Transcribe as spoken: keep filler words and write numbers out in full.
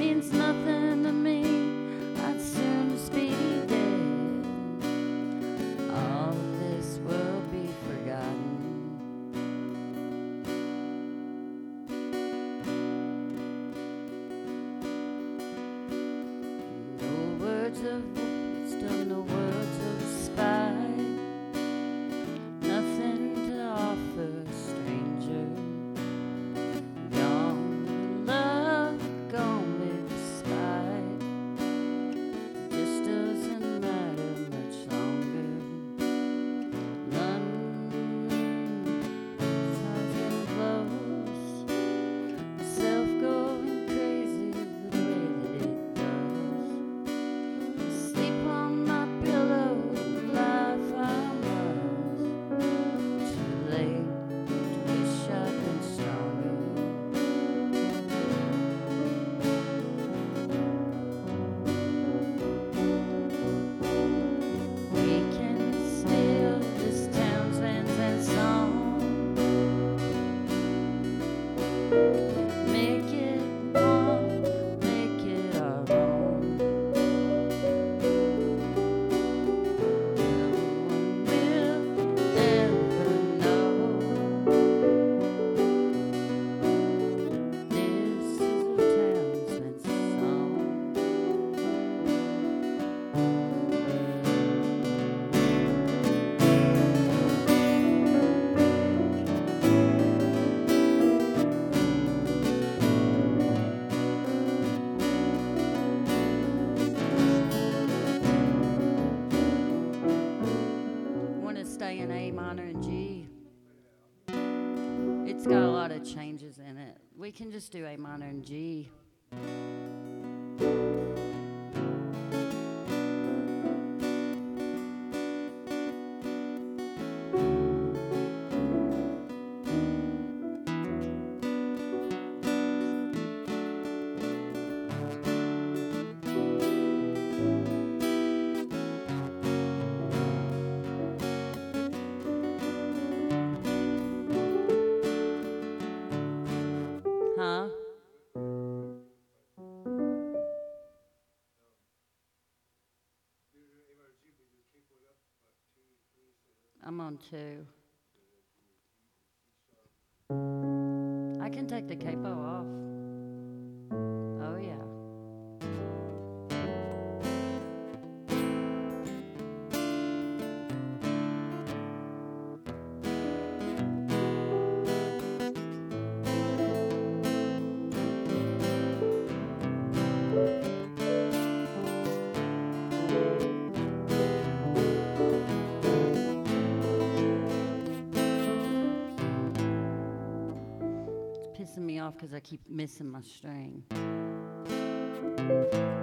means nothing to me. I'd soon just be dead. All of this will be forgotten. No words of wisdom, no words of spite, nothing to offer a stranger. Young love gone with spite, just doesn't matter much longer. London, something close, myself going crazy the way that it does. Sleep on my pillow, life I was. Too late to wish I'd been stronger. We can steal this town's lands and song, make it home, make it our own. No one will ever know. This is a townsman's song. Want to stay in A minor and G. It's got a lot of changes in it. We can just do A minor and G. Huh? I'm on two. I can take the capo off. Oh, yeah. It's pissing me off because I keep missing my string.